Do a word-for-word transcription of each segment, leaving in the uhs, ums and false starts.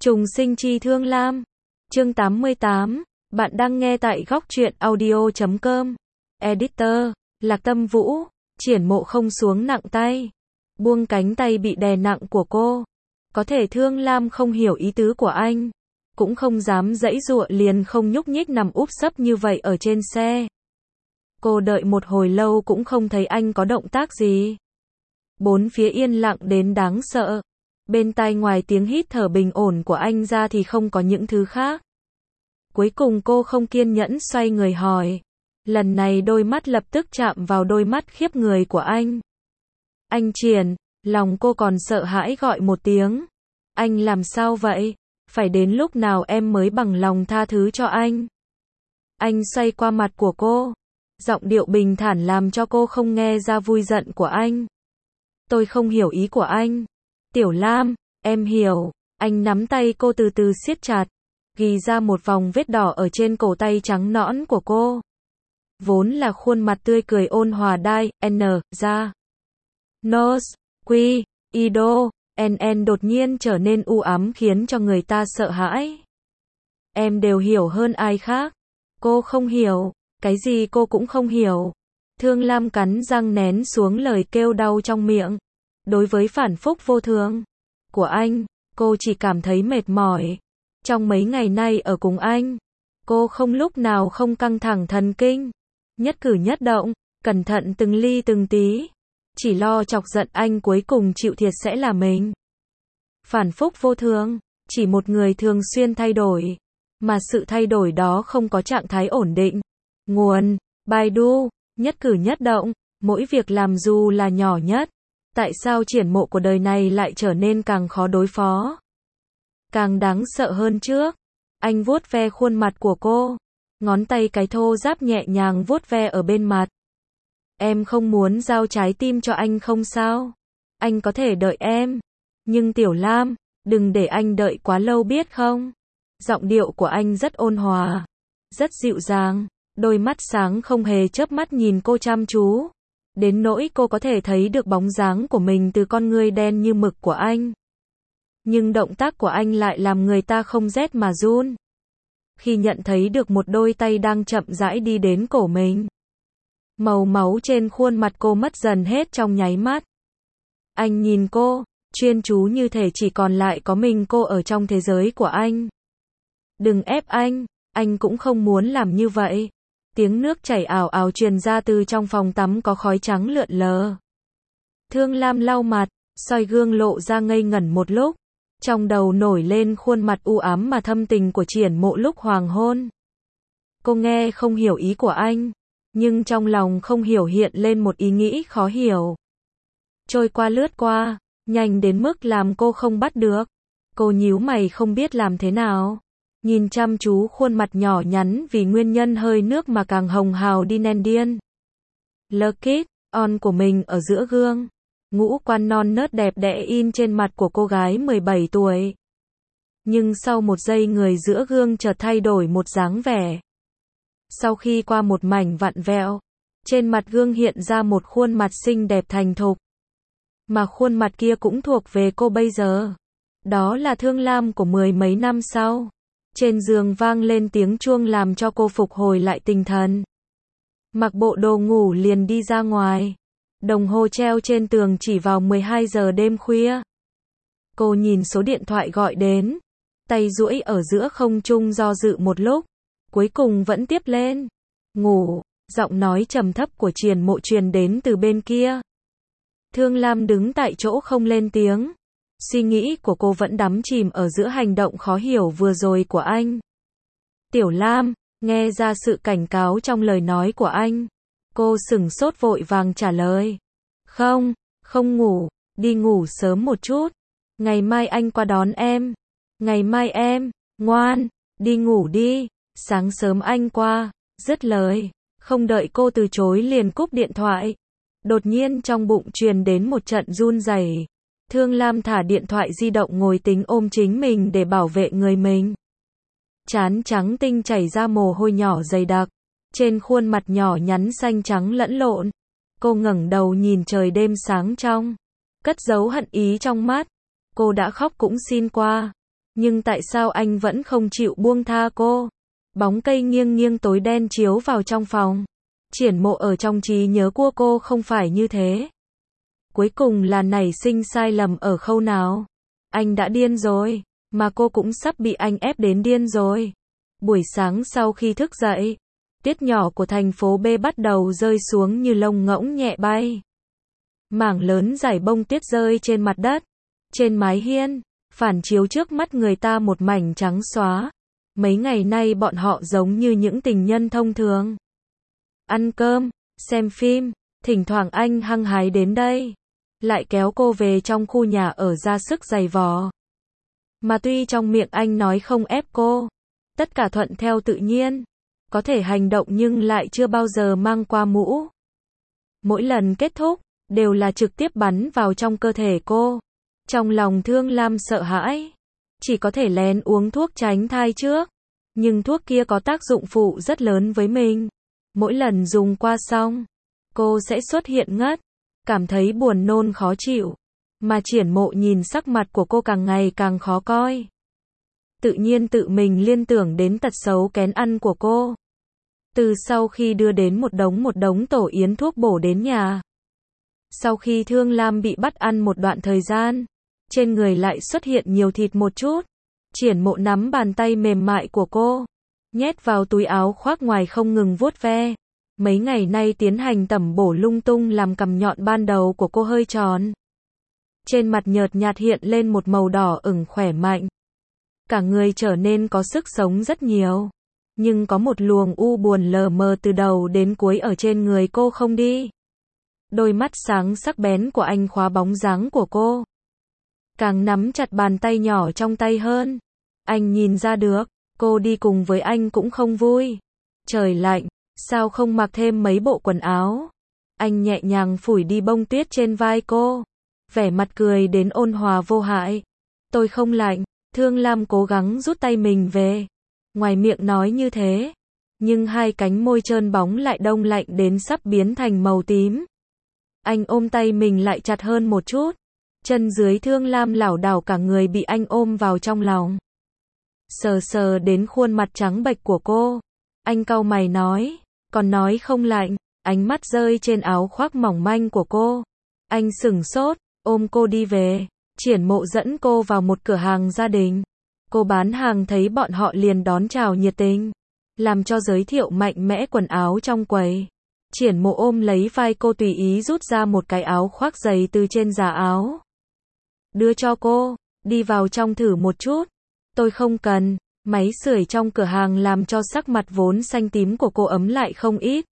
Trùng sinh chi Thương Lam. Chương tám mươi tám. Bạn đang nghe tại góc truyện audio chấm com. Editor, Lạc Tâm Vũ. Triển Mộ không xuống nặng tay. Buông cánh tay bị đè nặng của cô. Có thể Thương Lam không hiểu ý tứ của anh. Cũng không dám giãy giụa, liền không nhúc nhích nằm úp sấp như vậy ở trên xe. Cô đợi một hồi lâu cũng không thấy anh có động tác gì. Bốn phía yên lặng đến đáng sợ. Bên tai ngoài tiếng hít thở bình ổn của anh ra thì không có những thứ khác. Cuối cùng cô không kiên nhẫn xoay người hỏi. Lần này đôi mắt lập tức chạm vào đôi mắt khiếp người của anh. Anh Triển, lòng cô còn sợ hãi gọi một tiếng. Anh làm sao vậy? Phải đến lúc nào em mới bằng lòng tha thứ cho anh? Anh xoay qua mặt của cô. Giọng điệu bình thản làm cho cô không nghe ra vui giận của anh. Tôi không hiểu ý của anh. Tiểu Lam, em hiểu. Anh nắm tay cô từ từ siết chặt, ghi ra một vòng vết đỏ ở trên cổ tay trắng nõn của cô. Vốn là khuôn mặt tươi cười ôn hòa đai, N, ra. Nose, Q, Ido, N N đột nhiên trở nên u ám khiến cho người ta sợ hãi. Em đều hiểu hơn ai khác. Cô không hiểu, cái gì cô cũng không hiểu. Thương Lam cắn răng nén xuống lời kêu đau trong miệng. Đối với phản phúc vô thường của anh, cô chỉ cảm thấy mệt mỏi. Trong mấy ngày nay ở cùng anh, cô không lúc nào không căng thẳng thần kinh. Nhất cử nhất động, cẩn thận từng ly từng tí. Chỉ lo chọc giận anh, cuối cùng chịu thiệt sẽ là mình. Phản phúc vô thường, chỉ một người thường xuyên thay đổi. Mà sự thay đổi đó không có trạng thái ổn định. Nguồn, Baidu, nhất cử nhất động, mỗi việc làm dù là nhỏ nhất. Tại sao Triển Mộ của đời này lại trở nên càng khó đối phó? Càng đáng sợ hơn trước. Anh vuốt ve khuôn mặt của cô. Ngón tay cái thô ráp nhẹ nhàng vuốt ve ở bên mặt. Em không muốn giao trái tim cho anh không sao? Anh có thể đợi em. Nhưng Tiểu Lam, đừng để anh đợi quá lâu biết không? Giọng điệu của anh rất ôn hòa, rất dịu dàng. Đôi mắt sáng không hề chớp mắt nhìn cô chăm chú. Đến nỗi cô có thể thấy được bóng dáng của mình từ con ngươi đen như mực của anh. Nhưng động tác của anh lại làm người ta không rét mà run. Khi nhận thấy được một đôi tay đang chậm rãi đi đến cổ mình. Màu máu trên khuôn mặt cô mất dần hết trong nháy mắt. Anh nhìn cô, chuyên chú như thể chỉ còn lại có mình cô ở trong thế giới của anh. Đừng ép anh, anh cũng không muốn làm như vậy. Tiếng nước chảy ào ào truyền ra từ trong phòng tắm có khói trắng lượn lờ. Thương Lam lau mặt, soi gương lộ ra ngây ngẩn một lúc. Trong đầu nổi lên khuôn mặt u ám mà thâm tình của Triển Mộ lúc hoàng hôn. Cô nghe không hiểu ý của anh, nhưng trong lòng không hiểu hiện lên một ý nghĩ khó hiểu. Trôi qua lướt qua, nhanh đến mức làm cô không bắt được. Cô nhíu mày không biết làm thế nào. Nhìn chăm chú khuôn mặt nhỏ nhắn vì nguyên nhân hơi nước mà càng hồng hào đi nen điên. Lucky on của mình ở giữa gương. Ngũ quan non nớt đẹp đẽ in trên mặt của cô gái mười bảy tuổi. Nhưng sau một giây người giữa gương chợt thay đổi một dáng vẻ. Sau khi qua một mảnh vặn vẹo, trên mặt gương hiện ra một khuôn mặt xinh đẹp thành thục. Mà khuôn mặt kia cũng thuộc về cô bây giờ. Đó là Thương Lam của mười mấy năm sau. Trên giường vang lên tiếng chuông làm cho cô phục hồi lại tinh thần. Mặc bộ đồ ngủ liền đi ra ngoài. Đồng hồ treo trên tường chỉ vào mười hai giờ đêm khuya. Cô nhìn số điện thoại gọi đến. Tay duỗi ở giữa không trung do dự một lúc. Cuối cùng vẫn tiếp lên. Ngủ, giọng nói trầm thấp của Triển Mộ truyền đến từ bên kia. Thương Lam đứng tại chỗ không lên tiếng. Suy nghĩ của cô vẫn đắm chìm ở giữa hành động khó hiểu vừa rồi của anh. Tiểu Lam, nghe ra sự cảnh cáo trong lời nói của anh. Cô sửng sốt vội vàng trả lời. Không, không ngủ, đi ngủ sớm một chút. Ngày mai anh qua đón em. Ngày mai em, ngoan, đi ngủ đi. Sáng sớm anh qua, dứt lời. Không đợi cô từ chối liền cúp điện thoại. Đột nhiên trong bụng truyền đến một trận run rẩy. Thương Lam thả điện thoại di động ngồi tính ôm chính mình để bảo vệ người mình. Trán trắng tinh chảy ra mồ hôi nhỏ dày đặc. Trên khuôn mặt nhỏ nhắn xanh trắng lẫn lộn. Cô ngẩng đầu nhìn trời đêm sáng trong. Cất giấu hận ý trong mắt. Cô đã khóc cũng xin qua. Nhưng tại sao anh vẫn không chịu buông tha cô? Bóng cây nghiêng nghiêng tối đen chiếu vào trong phòng. Triển Mộ ở trong trí nhớ của cô không phải như thế. Cuối cùng là nảy sinh sai lầm ở khâu nào? Anh đã điên rồi, mà cô cũng sắp bị anh ép đến điên rồi. Buổi sáng sau khi thức dậy, tuyết nhỏ của thành phố B bắt đầu rơi xuống như lông ngỗng nhẹ bay. Mảng lớn dải bông tuyết rơi trên mặt đất, trên mái hiên, phản chiếu trước mắt người ta một mảnh trắng xóa. Mấy ngày nay bọn họ giống như những tình nhân thông thường. Ăn cơm, xem phim, thỉnh thoảng anh hăng hái đến đây, lại kéo cô về trong khu nhà ở ra sức giày vò. Mà tuy trong miệng anh nói không ép cô, tất cả thuận theo tự nhiên, có thể hành động nhưng lại chưa bao giờ mang qua mũ. Mỗi lần kết thúc, đều là trực tiếp bắn vào trong cơ thể cô. Trong lòng Thương Lam sợ hãi, chỉ có thể lén uống thuốc tránh thai trước. Nhưng thuốc kia có tác dụng phụ rất lớn với mình. Mỗi lần dùng qua xong, cô sẽ xuất hiện ngất, cảm thấy buồn nôn khó chịu. Mà Triển Mộ nhìn sắc mặt của cô càng ngày càng khó coi. Tự nhiên tự mình liên tưởng đến tật xấu kén ăn của cô. Từ sau khi đưa đến một đống một đống tổ yến thuốc bổ đến nhà. Sau khi Thương Lam bị bắt ăn một đoạn thời gian, trên người lại xuất hiện nhiều thịt một chút. Triển Mộ nắm bàn tay mềm mại của cô, nhét vào túi áo khoác ngoài không ngừng vuốt ve. Mấy ngày nay tiến hành tẩm bổ lung tung làm cằm nhọn ban đầu của cô hơi tròn. Trên mặt nhợt nhạt hiện lên một màu đỏ ửng khỏe mạnh. Cả người trở nên có sức sống rất nhiều. Nhưng có một luồng u buồn lờ mờ từ đầu đến cuối ở trên người cô không đi. Đôi mắt sáng sắc bén của anh khóa bóng dáng của cô. Càng nắm chặt bàn tay nhỏ trong tay hơn. Anh nhìn ra được, cô đi cùng với anh cũng không vui. Trời lạnh, sao không mặc thêm mấy bộ quần áo? Anh nhẹ nhàng phủi đi bông tuyết trên vai cô. Vẻ mặt cười đến ôn hòa vô hại. Tôi không lạnh. Thương Lam cố gắng rút tay mình về. Ngoài miệng nói như thế, nhưng hai cánh môi trơn bóng lại đông lạnh đến sắp biến thành màu tím. Anh ôm tay mình lại chặt hơn một chút. Chân dưới Thương Lam lảo đảo cả người bị anh ôm vào trong lòng. Sờ sờ đến khuôn mặt trắng bệch của cô. Anh cau mày nói, còn nói không lạnh. Ánh mắt rơi trên áo khoác mỏng manh của cô. Anh sửng sốt, ôm cô đi về. Triển Mộ dẫn cô vào một cửa hàng gia đình. Cô bán hàng thấy bọn họ liền đón chào nhiệt tình, làm cho giới thiệu mạnh mẽ quần áo trong quầy. Triển Mộ ôm lấy vai cô tùy ý rút ra một cái áo khoác dày từ trên giá áo. Đưa cho cô, đi vào trong thử một chút. Tôi không cần. Máy sưởi trong cửa hàng làm cho sắc mặt vốn xanh tím của cô ấm lại không ít.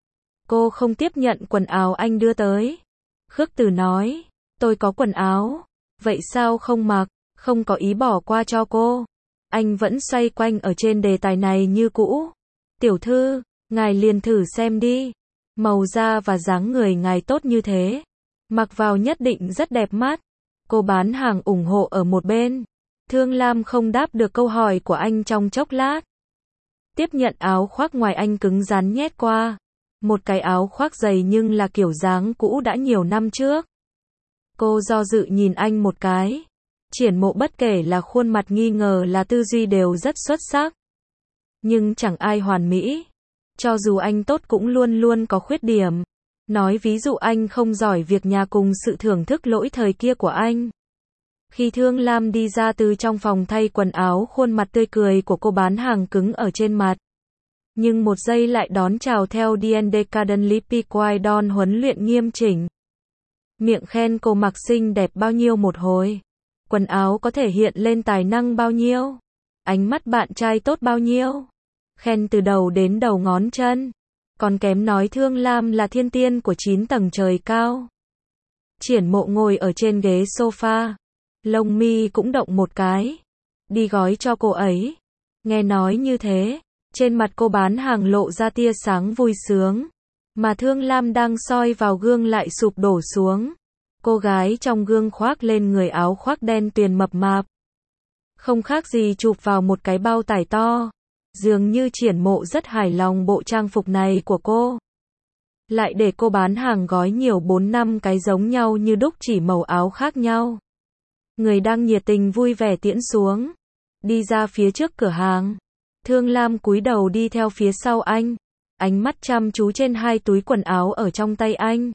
Cô không tiếp nhận quần áo anh đưa tới. Khước Từ nói, tôi có quần áo. Vậy sao không mặc? Không có ý bỏ qua cho cô. Anh vẫn xoay quanh ở trên đề tài này như cũ. Tiểu thư, ngài liền thử xem đi. Màu da và dáng người ngài tốt như thế. Mặc vào nhất định rất đẹp mắt. Cô bán hàng ủng hộ ở một bên. Thương Lam không đáp được câu hỏi của anh trong chốc lát. Tiếp nhận áo khoác ngoài anh cứng rắn nhét qua. Một cái áo khoác dày nhưng là kiểu dáng cũ đã nhiều năm trước. Cô do dự nhìn anh một cái. Triển Mộ bất kể là khuôn mặt nghi ngờ là tư duy đều rất xuất sắc. Nhưng chẳng ai hoàn mỹ. Cho dù anh tốt cũng luôn luôn có khuyết điểm. Nói ví dụ anh không giỏi việc nhà cùng sự thưởng thức lỗi thời kia của anh. Khi Thương Lam đi ra từ trong phòng thay quần áo, khuôn mặt tươi cười của cô bán hàng cứng ở trên mặt. Nhưng một giây lại đón chào theo Dien Decadent Lippy Quaidon huấn luyện nghiêm chỉnh. Miệng khen cô mặc xinh đẹp bao nhiêu một hồi. Quần áo có thể hiện lên tài năng bao nhiêu. Ánh mắt bạn trai tốt bao nhiêu. Khen từ đầu đến đầu ngón chân. Còn kém nói Thương Lam là thiên tiên của chín tầng trời cao. Triển Mộ ngồi ở trên ghế sofa. Lông mi cũng động một cái. Đi gói cho cô ấy. Nghe nói như thế, trên mặt cô bán hàng lộ ra tia sáng vui sướng. Mà Thương Lam đang soi vào gương lại sụp đổ xuống. Cô gái trong gương khoác lên người áo khoác đen tuyền mập mạp. Không khác gì chụp vào một cái bao tải to. Dường như Triển Mộ rất hài lòng bộ trang phục này của cô. Lại để cô bán hàng gói nhiều bốn năm cái giống nhau như đúc chỉ màu áo khác nhau. Người đang nhiệt tình vui vẻ tiễn xuống. đi ra phía trước cửa hàng. Thương Lam cúi đầu đi theo phía sau anh, ánh mắt chăm chú trên hai túi quần áo ở trong tay anh.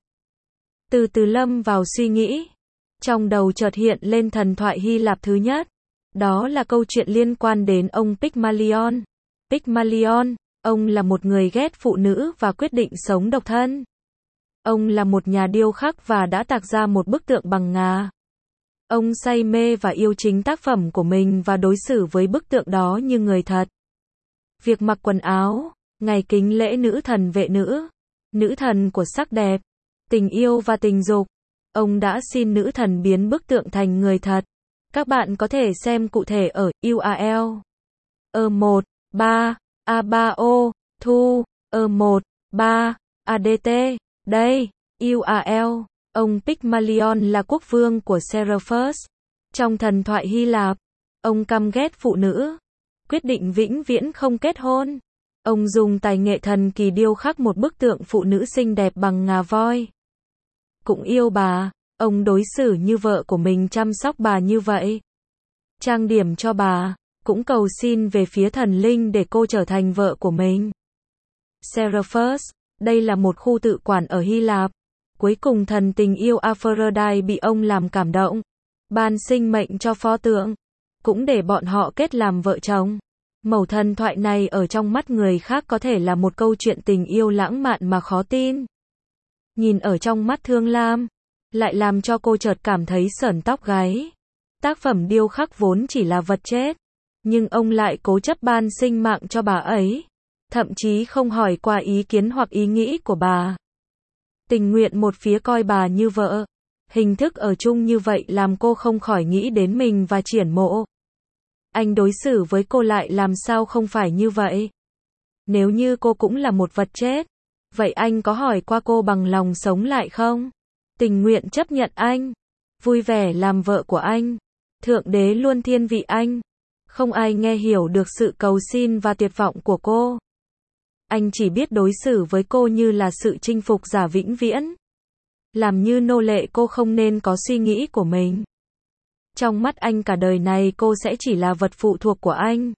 Từ từ lâm vào suy nghĩ. Trong đầu chợt hiện lên thần thoại Hy Lạp thứ nhất. Đó là câu chuyện liên quan đến ông Pygmalion. Pygmalion, ông là một người ghét phụ nữ và quyết định sống độc thân. Ông là một nhà điêu khắc và đã tạc ra một bức tượng bằng ngà. Ông say mê và yêu chính tác phẩm của mình và đối xử với bức tượng đó như người thật. Việc mặc quần áo, ngày kính lễ nữ thần vệ nữ, nữ thần của sắc đẹp, tình yêu và tình dục. Ông đã xin nữ thần biến bức tượng thành người thật. Các bạn có thể xem cụ thể ở u a lờ. E một, ba, A ba O, Thu, E một, ba, A D T. Đây, u a lờ. Ông Pygmalion là quốc vương của Seraphus. Trong thần thoại Hy Lạp, ông căm ghét phụ nữ, quyết định vĩnh viễn không kết hôn. Ông dùng tài nghệ thần kỳ điêu khắc một bức tượng phụ nữ xinh đẹp bằng ngà voi. Cũng yêu bà, ông đối xử như vợ của mình, chăm sóc bà như vậy. Trang điểm cho bà, cũng cầu xin về phía thần linh để cô trở thành vợ của mình. Seraphus, đây là một khu tự quản ở Hy Lạp. Cuối cùng thần tình yêu Aphrodite bị ông làm cảm động, ban sinh mệnh cho pho tượng, cũng để bọn họ kết làm vợ chồng. Mẩu thần thoại này ở trong mắt người khác có thể là một câu chuyện tình yêu lãng mạn mà khó tin. Nhìn ở trong mắt Thương Lam, lại làm cho cô chợt cảm thấy sởn tóc gáy. Tác phẩm điêu khắc vốn chỉ là vật chết, nhưng ông lại cố chấp ban sinh mạng cho bà ấy, thậm chí không hỏi qua ý kiến hoặc ý nghĩ của bà. Tình nguyện một phía coi bà như vợ. Hình thức ở chung như vậy làm cô không khỏi nghĩ đến mình và Triển Mộ. Anh đối xử với cô lại làm sao không phải như vậy? Nếu như cô cũng là một vật chết, vậy anh có hỏi qua cô bằng lòng sống lại không? Tình nguyện chấp nhận anh, vui vẻ làm vợ của anh, Thượng Đế luôn thiên vị anh. Không ai nghe hiểu được sự cầu xin và tuyệt vọng của cô. Anh chỉ biết đối xử với cô như là sự chinh phục giả vĩnh viễn. Làm như nô lệ cô không nên có suy nghĩ của mình. Trong mắt anh cả đời này cô sẽ chỉ là vật phụ thuộc của anh.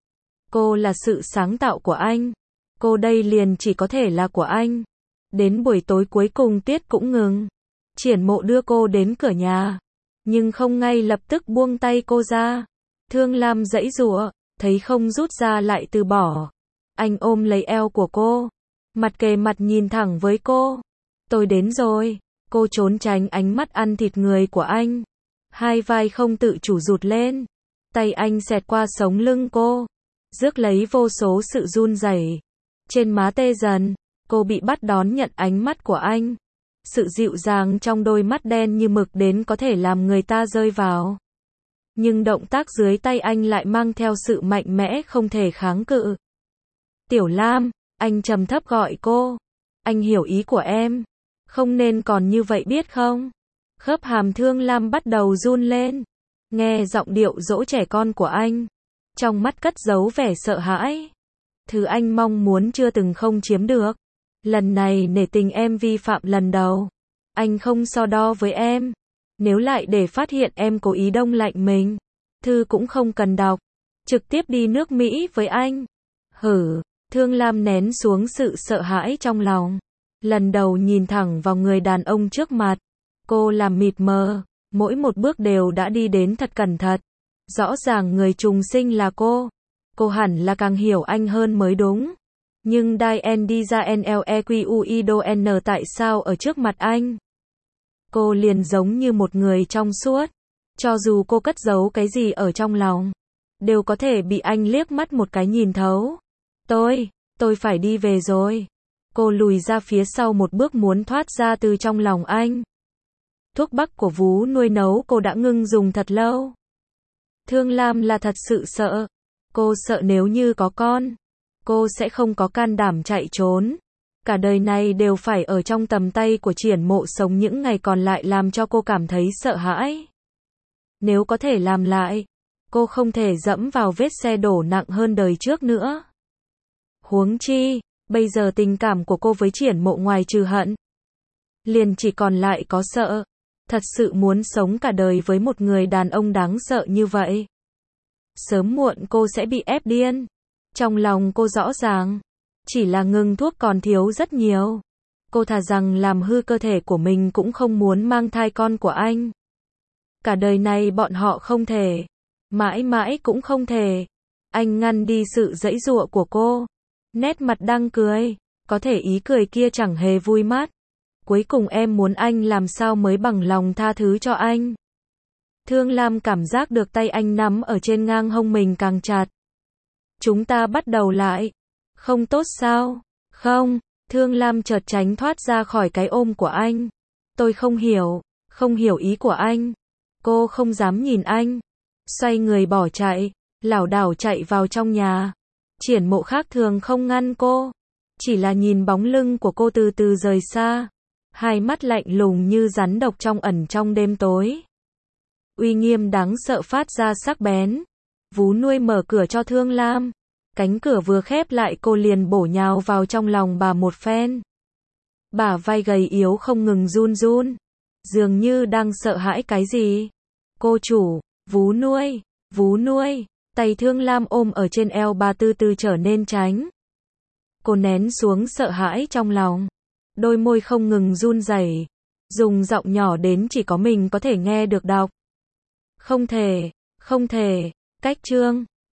Cô là sự sáng tạo của anh. Cô đây liền chỉ có thể là của anh. Đến buổi tối cuối cùng tiết cũng ngừng. Triển Mộ đưa cô đến cửa nhà, nhưng không ngay lập tức buông tay cô ra. Thương Lam giãy giụa, thấy không rút ra lại từ bỏ. Anh ôm lấy eo của cô, mặt kề mặt nhìn thẳng với cô. Tôi đến rồi. Cô trốn tránh ánh mắt ăn thịt người của anh. Hai vai không tự chủ rụt lên. Tay anh xẹt qua sống lưng cô, rước lấy vô số sự run rẩy. Trên má tê dần, cô bị bắt đón nhận ánh mắt của anh. Sự dịu dàng trong đôi mắt đen như mực đến có thể làm người ta rơi vào. Nhưng động tác dưới tay anh lại mang theo sự mạnh mẽ không thể kháng cự. Tiểu Lam, anh trầm thấp gọi cô. Anh hiểu ý của em. Không nên còn như vậy biết không? Khớp hàm Thương Lam bắt đầu run lên. Nghe giọng điệu dỗ trẻ con của anh, trong mắt cất giấu vẻ sợ hãi. Thứ anh mong muốn chưa từng không chiếm được. Lần này nể tình em vi phạm lần đầu. Anh không so đo với em. Nếu lại để phát hiện em cố ý đông lạnh mình, thư cũng không cần đọc. Trực tiếp đi nước Mỹ với anh. Hử, Thương Lam nén xuống sự sợ hãi trong lòng. Lần đầu nhìn thẳng vào người đàn ông trước mặt, cô làm mịt mờ, mỗi một bước đều đã đi đến thật cẩn thận. Rõ ràng người trùng sinh là cô. Cô hẳn là càng hiểu anh hơn mới đúng. Nhưng Diane đi ra N L E Q U I D O N tại sao ở trước mặt anh? Cô liền giống như một người trong suốt. Cho dù cô cất giấu cái gì ở trong lòng, đều có thể bị anh liếc mắt một cái nhìn thấu. Tôi, tôi phải đi về rồi. Cô lùi ra phía sau một bước muốn thoát ra từ trong lòng anh. Thuốc bắc của vú nuôi nấu cô đã ngưng dùng thật lâu. Thương Lam là thật sự sợ. Cô sợ nếu như có con, cô sẽ không có can đảm chạy trốn. Cả đời này đều phải ở trong tầm tay của Triển Mộ sống những ngày còn lại làm cho cô cảm thấy sợ hãi. Nếu có thể làm lại, cô không thể dẫm vào vết xe đổ nặng hơn đời trước nữa. Huống chi, bây giờ tình cảm của cô với Triển Mộ ngoài trừ hận, liền chỉ còn lại có sợ. Thật sự muốn sống cả đời với một người đàn ông đáng sợ như vậy. Sớm muộn cô sẽ bị ép điên. Trong lòng cô rõ ràng, chỉ là ngừng thuốc còn thiếu rất nhiều. Cô thà rằng làm hư cơ thể của mình cũng không muốn mang thai con của anh. Cả đời này bọn họ không thể, mãi mãi cũng không thể. Anh ngăn đi sự giãy giụa của cô. Nét mặt đang cười, có thể ý cười kia chẳng hề vui mắt. Cuối cùng em muốn anh làm sao mới bằng lòng tha thứ cho anh. Thương Lam cảm giác được tay anh nắm ở trên ngang hông mình càng chặt. Chúng ta bắt đầu lại. Không tốt sao? Không, Thương Lam chợt tránh thoát ra khỏi cái ôm của anh. Tôi không hiểu, không hiểu ý của anh. Cô không dám nhìn anh. Xoay người bỏ chạy, lảo đảo chạy vào trong nhà. Triển Mộ khác thường không ngăn cô, chỉ là nhìn bóng lưng của cô từ từ rời xa. Hai mắt lạnh lùng như rắn độc trong ẩn trong đêm tối. Uy nghiêm đáng sợ phát ra sắc bén. Vú nuôi mở cửa cho Thương Lam. Cánh cửa vừa khép lại cô liền bổ nhào vào trong lòng bà một phen. Bả vai gầy yếu không ngừng run run. Dường như đang sợ hãi cái gì. Cô chủ, vú nuôi, vú nuôi. Tay Thương Lam ôm ở trên eo bà từ từ trở nên tránh. Cô nén xuống sợ hãi trong lòng. Đôi môi không ngừng run rẩy, dùng giọng nhỏ đến chỉ có mình có thể nghe được đọc. Không thể, không thể, cách chương.